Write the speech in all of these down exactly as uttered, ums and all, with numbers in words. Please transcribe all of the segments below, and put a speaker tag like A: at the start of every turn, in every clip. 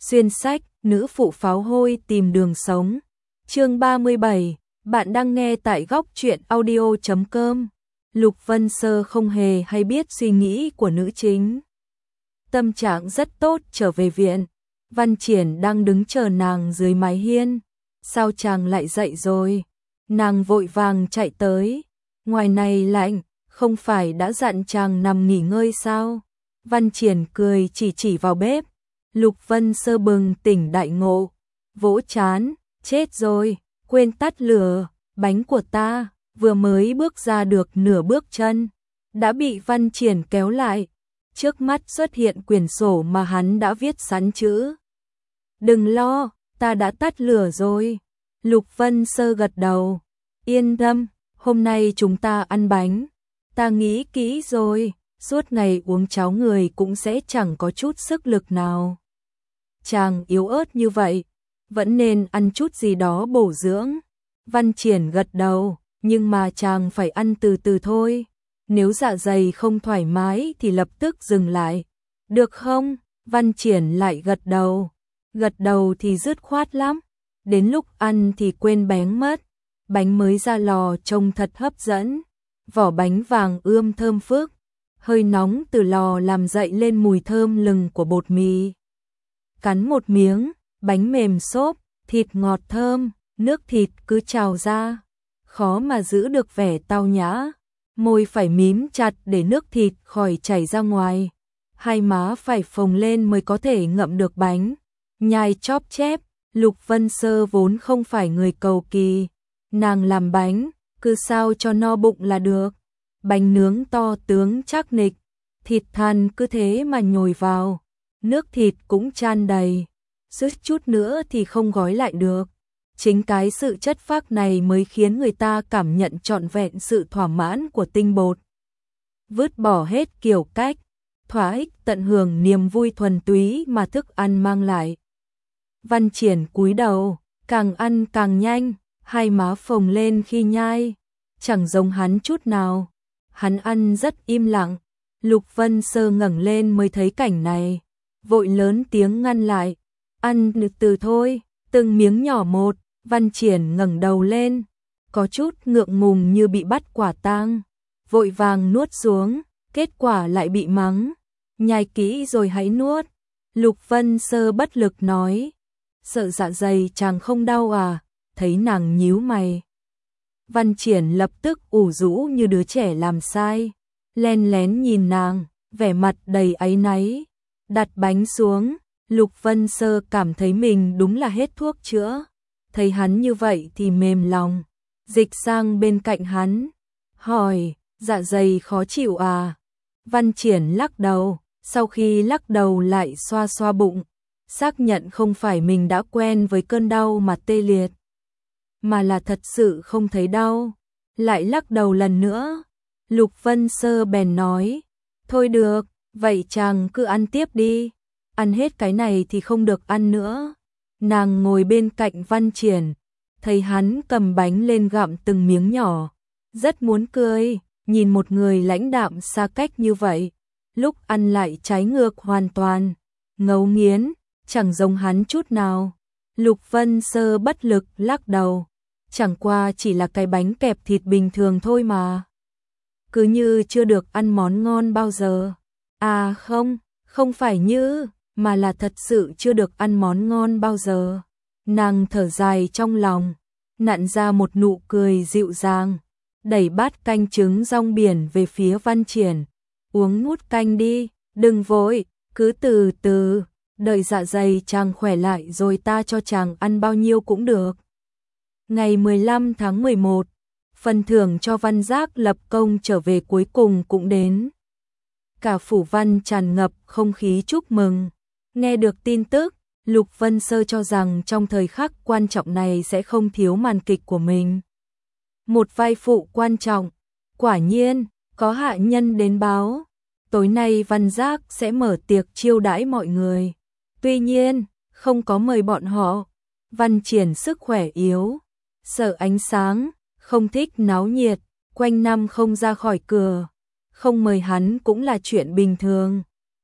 A: Xuyên sách, nữ phụ pháo hôi tìm đường sống. Chương ba mươi bảy, bạn đang nghe tại góc truyện audio chấm com. Lục Vân Sơ không hề hay biết suy nghĩ của nữ chính. Tâm trạng rất tốt trở về viện. Văn Triển đang đứng chờ nàng dưới mái hiên. Sao chàng lại dậy rồi? Nàng vội vàng chạy tới. Ngoài này lạnh, không phải đã dặn chàng nằm nghỉ ngơi sao? Văn Triển cười chỉ chỉ vào bếp. Lục Vân Sơ bừng tỉnh đại ngộ, vỗ chán, chết rồi, quên tắt lửa, bánh của ta, vừa mới bước ra được nửa bước chân, đã bị Văn Triển kéo lại. Trước mắt xuất hiện quyển sổ mà hắn đã viết sẵn chữ. Đừng lo, ta đã tắt lửa rồi. Lục Vân Sơ gật đầu, yên tâm, hôm nay chúng ta ăn bánh, ta nghĩ kỹ rồi, suốt ngày uống cháo người cũng sẽ chẳng có chút sức lực nào. Chàng yếu ớt như vậy, vẫn nên ăn chút gì đó bổ dưỡng. Văn Triển gật đầu, nhưng mà chàng phải ăn từ từ thôi. Nếu dạ dày không thoải mái thì lập tức dừng lại. Được không? Văn Triển lại gật đầu. Gật đầu thì dứt khoát lắm. Đến lúc ăn thì quên bén mất. Bánh mới ra lò trông thật hấp dẫn. Vỏ bánh vàng ươm thơm phức. Hơi nóng từ lò làm dậy lên mùi thơm lừng của bột mì. Cắn một miếng, bánh mềm xốp, thịt ngọt thơm, nước thịt cứ trào ra. Khó mà giữ được vẻ tao nhã. Môi phải mím chặt để nước thịt khỏi chảy ra ngoài. Hai má phải phồng lên mới có thể ngậm được bánh. Nhai chóp chép, Lục Vân Sơ vốn không phải người cầu kỳ. Nàng làm bánh, cứ sao cho no bụng là được. Bánh nướng to tướng chắc nịch, thịt than cứ thế mà nhồi vào. Nước thịt cũng tràn đầy, suýt chút nữa thì không gói lại được. Chính cái sự chất phác này mới khiến người ta cảm nhận trọn vẹn sự thỏa mãn của tinh bột. Vứt bỏ hết kiểu cách, thỏa ích tận hưởng niềm vui thuần túy mà thức ăn mang lại. Văn Triển cúi đầu, càng ăn càng nhanh, hai má phồng lên khi nhai, chẳng giống hắn chút nào. Hắn ăn rất im lặng, Lục Vân Sơ ngẩng lên mới thấy cảnh này. Vội lớn tiếng ngăn lại, ăn từ từ thôi, từng miếng nhỏ một. Văn Triển ngẩng đầu lên, có chút ngượng ngùng như bị bắt quả tang, vội vàng nuốt xuống, kết quả lại bị mắng, nhai kỹ rồi hãy nuốt. Lục Vân Sơ bất lực nói, sợ dạ dày chàng không đau à? Thấy nàng nhíu mày, Văn Triển lập tức ủ rũ như đứa trẻ làm sai, len lén nhìn nàng, vẻ mặt đầy áy náy. Đặt bánh xuống, Lục Vân Sơ cảm thấy mình đúng là hết thuốc chữa. Thấy hắn như vậy thì mềm lòng, dịch sang bên cạnh hắn, hỏi, dạ dày khó chịu à? Văn Triển lắc đầu, sau khi lắc đầu lại xoa xoa bụng, xác nhận không phải mình đã quen với cơn đau mà tê liệt, mà là thật sự không thấy đau, lại lắc đầu lần nữa. Lục Vân Sơ bèn nói, thôi được, vậy chàng cứ ăn tiếp đi, ăn hết cái này thì không được ăn nữa. Nàng ngồi bên cạnh Văn Triển, thấy hắn cầm bánh lên gặm từng miếng nhỏ, rất muốn cười, nhìn một người lãnh đạm xa cách như vậy, lúc ăn lại trái ngược hoàn toàn, ngấu nghiến, chẳng giống hắn chút nào. Lục Vân Sơ bất lực lắc đầu, chẳng qua chỉ là cái bánh kẹp thịt bình thường thôi mà. Cứ như chưa được ăn món ngon bao giờ. À không, không phải như, mà là thật sự chưa được ăn món ngon bao giờ. Nàng thở dài trong lòng, nặn ra một nụ cười dịu dàng, đẩy bát canh trứng rong biển về phía Văn Triển. Uống ngút canh đi, đừng vội, cứ từ từ, đợi dạ dày chàng khỏe lại rồi ta cho chàng ăn bao nhiêu cũng được. Ngày mười lăm tháng mười một, phần thưởng cho Văn Giác lập công trở về cuối cùng cũng đến. Cả phủ Văn tràn ngập không khí chúc mừng. Nghe được tin tức, Lục Vân Sơ cho rằng trong thời khắc quan trọng này sẽ không thiếu màn kịch của mình. Một vai phụ quan trọng, quả nhiên, có hạ nhân đến báo. Tối nay Văn Giác sẽ mở tiệc chiêu đãi mọi người. Tuy nhiên, không có mời bọn họ. Văn Triển sức khỏe yếu, sợ ánh sáng, không thích náo nhiệt, quanh năm không ra khỏi cửa. Không mời hắn cũng là chuyện bình thường.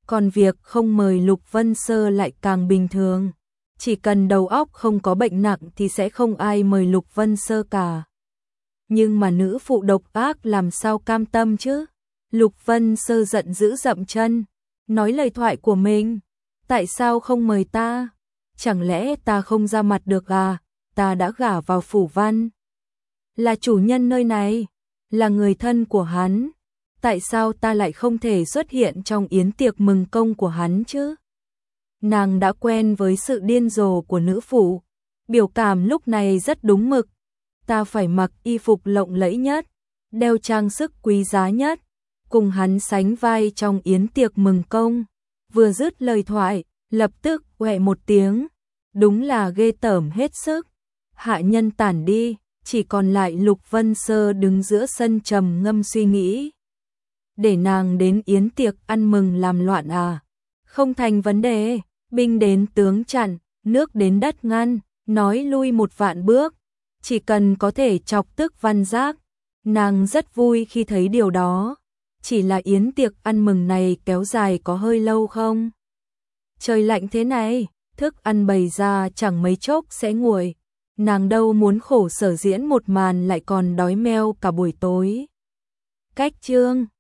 A: còn việc không mời Lục Vân Sơ lại càng bình thường. Chỉ cần đầu óc không có bệnh nặng thì sẽ không ai mời Lục Vân Sơ cả. Nhưng mà nữ phụ độc ác làm sao cam tâm chứ? Lục Vân Sơ giận dữ dậm chân, nói lời thoại của mình. Tại sao không mời ta? Chẳng lẽ ta không ra mặt được à? Ta đã gả vào Phủ Văn, là chủ nhân nơi này, là người thân của hắn. Tại sao ta lại không thể xuất hiện trong yến tiệc mừng công của hắn chứ? Nàng đã quen với sự điên rồ của nữ phụ, biểu cảm lúc này rất đúng mực. Ta phải mặc y phục lộng lẫy nhất, đeo trang sức quý giá nhất, cùng hắn sánh vai trong yến tiệc mừng công. Vừa dứt lời thoại, lập tức quẹ một tiếng, đúng là ghê tởm hết sức. Hạ nhân tản đi, chỉ còn lại Lục Vân Sơ đứng giữa sân trầm ngâm suy nghĩ. Để nàng đến yến tiệc ăn mừng làm loạn à? Không thành vấn đề, binh đến tướng chặn, nước đến đất ngăn, nói lui một vạn bước, chỉ cần có thể chọc tức Văn Giác, nàng rất vui khi thấy điều đó. Chỉ là yến tiệc ăn mừng này kéo dài có hơi lâu không? Trời lạnh thế này, thức ăn bày ra chẳng mấy chốc sẽ nguội. Nàng đâu muốn khổ sở diễn một màn lại còn đói meo cả buổi tối. Cách chương